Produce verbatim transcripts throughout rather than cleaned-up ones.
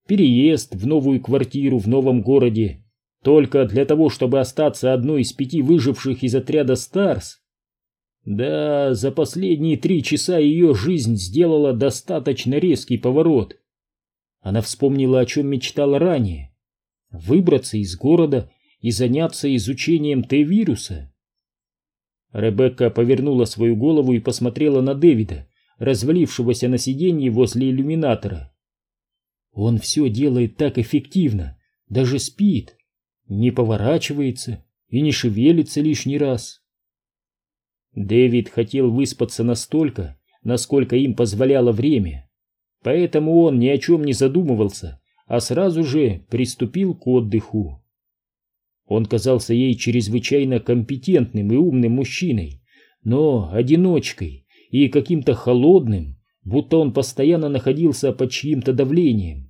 переезд в новую квартиру в новом городе, только для того, чтобы остаться одной из пяти выживших из отряда Старс. Да, за последние три часа ее жизнь сделала достаточно резкий поворот. Она вспомнила, о чем мечтала ранее: выбраться из города и заняться изучением Т-вируса. Ребекка повернула свою голову и посмотрела на Дэвида, развалившегося на сиденье возле иллюминатора. Он все делает так эффективно, даже спит, не поворачивается и не шевелится лишний раз. Дэвид хотел выспаться настолько, насколько им позволяло время, поэтому он ни о чем не задумывался, а сразу же приступил к отдыху. Он казался ей чрезвычайно компетентным и умным мужчиной, но одиночкой и каким-то холодным, будто он постоянно находился под чьим-то давлением.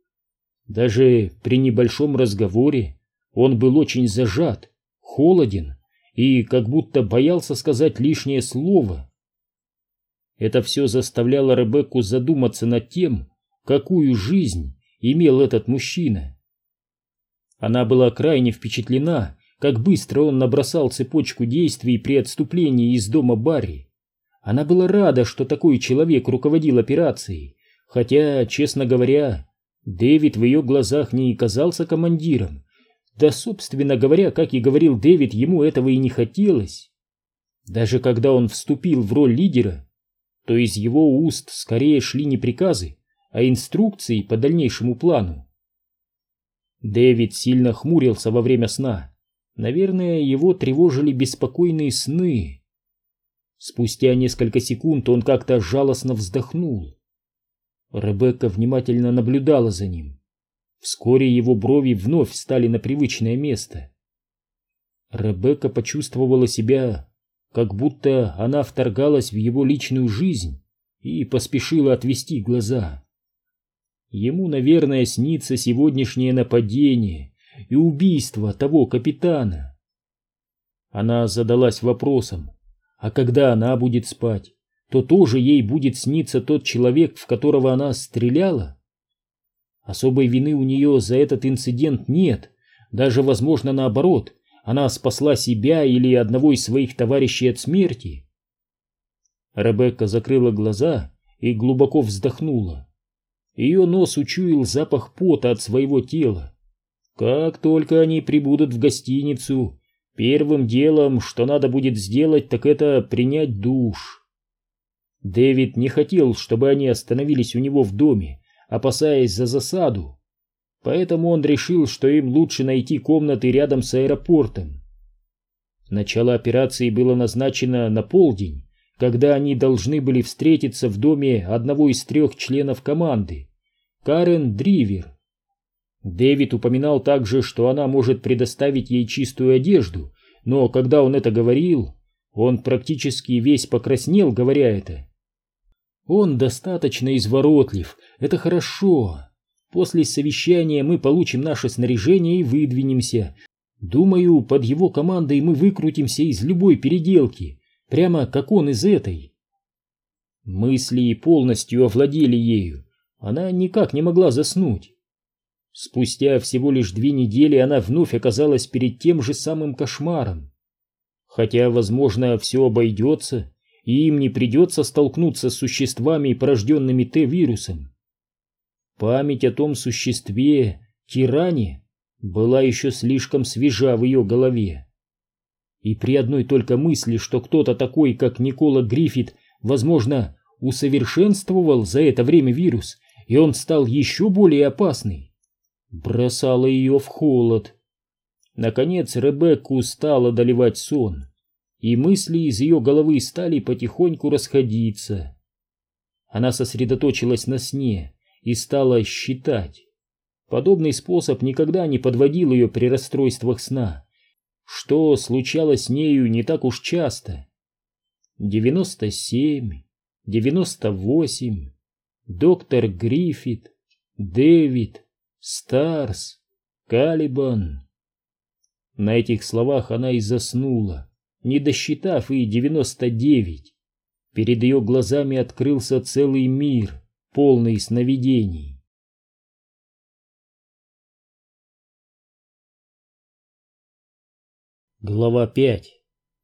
Даже при небольшом разговоре он был очень зажат, холоден и как будто боялся сказать лишнее слово. Это все заставляло Ребекку задуматься над тем, какую жизнь имел этот мужчина. Она была крайне впечатлена, как быстро он набросал цепочку действий при отступлении из дома Барри. Она была рада, что такой человек руководил операцией, хотя, честно говоря, Дэвид в ее глазах не казался командиром. Да, собственно говоря, как и говорил Дэвид, ему этого и не хотелось. Даже когда он вступил в роль лидера, то из его уст скорее шли не приказы, а инструкции по дальнейшему плану. Дэвид сильно хмурился во время сна. Наверное, его тревожили беспокойные сны. Спустя несколько секунд он как-то жалостно вздохнул. Ребекка внимательно наблюдала за ним. Вскоре его брови вновь встали на привычное место. Ребекка почувствовала себя, как будто она вторгалась в его личную жизнь, и поспешила отвести глаза. Ему, наверное, снится сегодняшнее нападение и убийство того капитана. Она задалась вопросом, а когда она будет спать, то тоже ей будет сниться тот человек, в которого она стреляла? Особой вины у нее за этот инцидент нет, даже, возможно, наоборот, она спасла себя или одного из своих товарищей от смерти. Ребекка закрыла глаза и глубоко вздохнула. Ее нос учуял запах пота от своего тела. Как только они прибудут в гостиницу, первым делом, что надо будет сделать, так это принять душ. Дэвид не хотел, чтобы они остановились у него в доме, опасаясь за засаду, поэтому он решил, что им лучше найти комнаты рядом с аэропортом. Начало операции было назначено на полдень, когда они должны были встретиться в доме одного из трех членов команды, Карен Дривер. Дэвид упоминал также, что она может предоставить ей чистую одежду, но когда он это говорил, он практически весь покраснел, говоря это. Он достаточно изворотлив, это хорошо. После совещания мы получим наше снаряжение и выдвинемся. Думаю, под его командой мы выкрутимся из любой переделки, прямо как он из этой. Мысли полностью овладели ею, она никак не могла заснуть. Спустя всего лишь две недели она вновь оказалась перед тем же самым кошмаром. Хотя, возможно, все обойдется, и им не придется столкнуться с существами, порожденными Т-вирусом. Память о том существе, тиране, была еще слишком свежа в ее голове. И при одной только мысли, что кто-то такой, как Никола Гриффит, возможно, усовершенствовал за это время вирус, и он стал еще более опасный, бросало ее в холод. Наконец Ребекку стал одолевать сон, и мысли из ее головы стали потихоньку расходиться. Она сосредоточилась на сне и стала считать. Подобный способ никогда не подводил ее при расстройствах сна, что случалось с нею не так уж часто. девяносто семь, девяносто восемь, доктор Гриффит, Дэвид, Старс, Калибан. На этих словах она и заснула, не досчитав и девяносто девять. Перед ее глазами открылся целый мир, полный сновидений. Глава пять.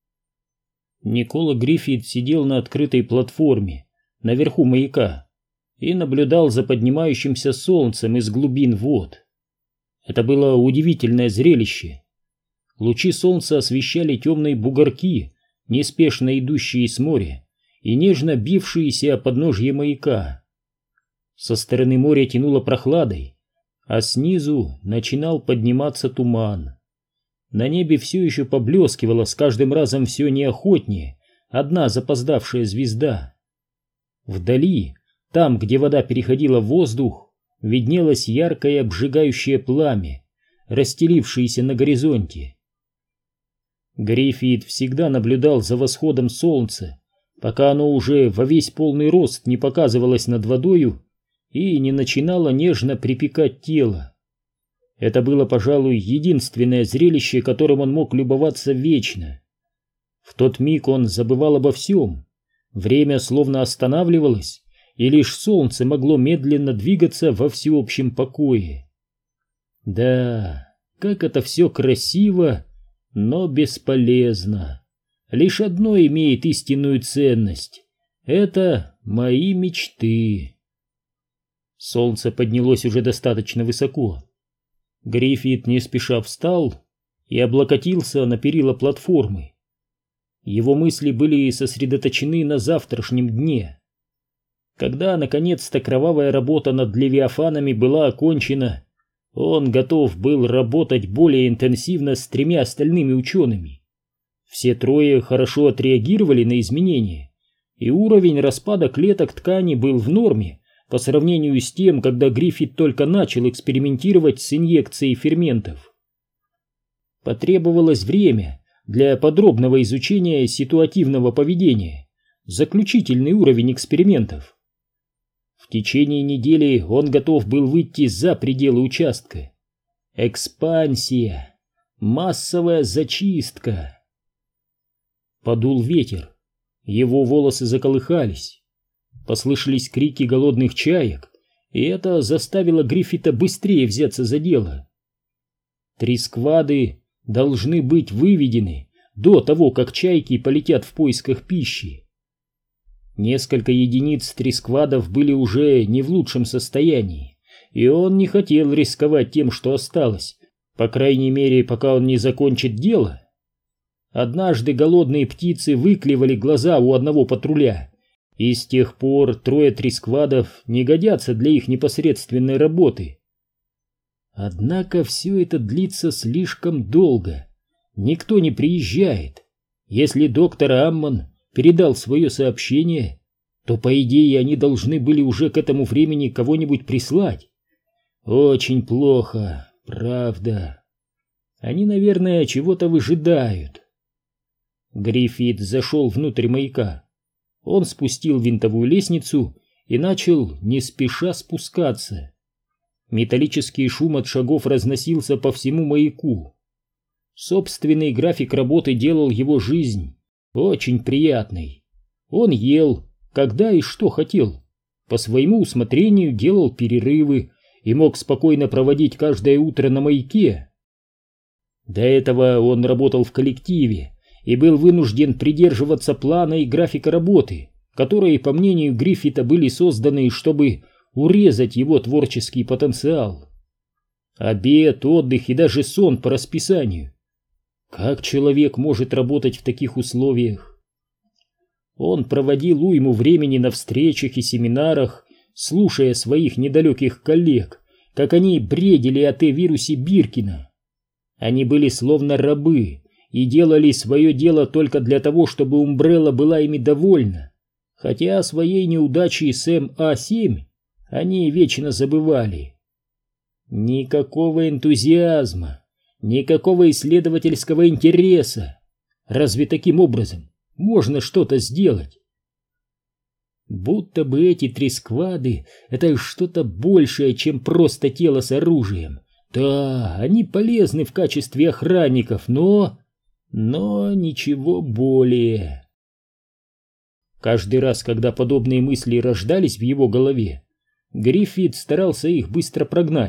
Никола Гриффит сидел на открытой платформе наверху маяка и наблюдал за поднимающимся солнцем из глубин вод. Это было удивительное зрелище. Лучи солнца освещали темные бугорки, неспешно идущие с моря и нежно бившиеся о подножье маяка. Со стороны моря тянуло прохладой, а снизу начинал подниматься туман. На небе все еще поблескивала с каждым разом все неохотнее одна запоздавшая звезда. Вдали, там, где вода переходила в воздух, виднелось яркое обжигающее пламя, расстелившееся на горизонте. Гриффит всегда наблюдал за восходом солнца, пока оно уже во весь полный рост не показывалось над водою и не начинало нежно припекать тело. Это было, пожалуй, единственное зрелище, которым он мог любоваться вечно. В тот миг он забывал обо всем. Время словно останавливалось, и лишь солнце могло медленно двигаться во всеобщем покое. Да, как это все красиво, но бесполезно. Лишь одно имеет истинную ценность — это мои мечты. Солнце поднялось уже достаточно высоко. Гриффит не спеша встал и облокотился на перила платформы. Его мысли были сосредоточены на завтрашнем дне. Когда наконец-то кровавая работа над левиафанами была окончена, он готов был работать более интенсивно с тремя остальными учеными. Все трое хорошо отреагировали на изменения, и уровень распада клеток ткани был в норме по сравнению с тем, когда Гриффит только начал экспериментировать с инъекцией ферментов. Потребовалось время для подробного изучения ситуативного поведения, заключительный уровень экспериментов. В течение недели он готов был выйти за пределы участка. Экспансия, массовая зачистка. Подул ветер, его волосы заколыхались. Послышались крики голодных чаек, и это заставило Гриффита быстрее взяться за дело. Три сквады должны быть выведены до того, как чайки полетят в поисках пищи. Несколько единиц трисквадов были уже не в лучшем состоянии, и он не хотел рисковать тем, что осталось, по крайней мере, пока он не закончит дело. Однажды голодные птицы выклевали глаза у одного патруля, и с тех пор трое трисквадов не годятся для их непосредственной работы. Однако все это длится слишком долго. Никто не приезжает. Если доктор Аммон передал свое сообщение, то, по идее, они должны были уже к этому времени кого-нибудь прислать. Очень плохо, правда. Они, наверное, чего-то выжидают. Гриффит зашел внутрь маяка. Он спустил винтовую лестницу и начал не спеша спускаться. Металлический шум от шагов разносился по всему маяку. Собственный график работы делал его жизнь очень приятной. Он ел, когда и что хотел, по своему усмотрению делал перерывы и мог спокойно проводить каждое утро на маяке. До этого он работал в коллективе и был вынужден придерживаться плана и графика работы, которые, по мнению Гриффита, были созданы, чтобы урезать его творческий потенциал. Обед, отдых и даже сон по расписанию. Как человек может работать в таких условиях? Он проводил уйму времени на встречах и семинарах, слушая своих недалеких коллег, как они бредили о Т-вирусе Биркина. Они были словно рабы и делали свое дело только для того, чтобы Умбрелла была ими довольна, хотя о своей неудаче с эм а семь они вечно забывали. Никакого энтузиазма, никакого исследовательского интереса. Разве таким образом можно что-то сделать? Будто бы эти три сквады — это что-то большее, чем просто тело с оружием. Да, они полезны в качестве охранников, но... но ничего более. Каждый раз, когда подобные мысли рождались в его голове, Гриффит старался их быстро прогнать.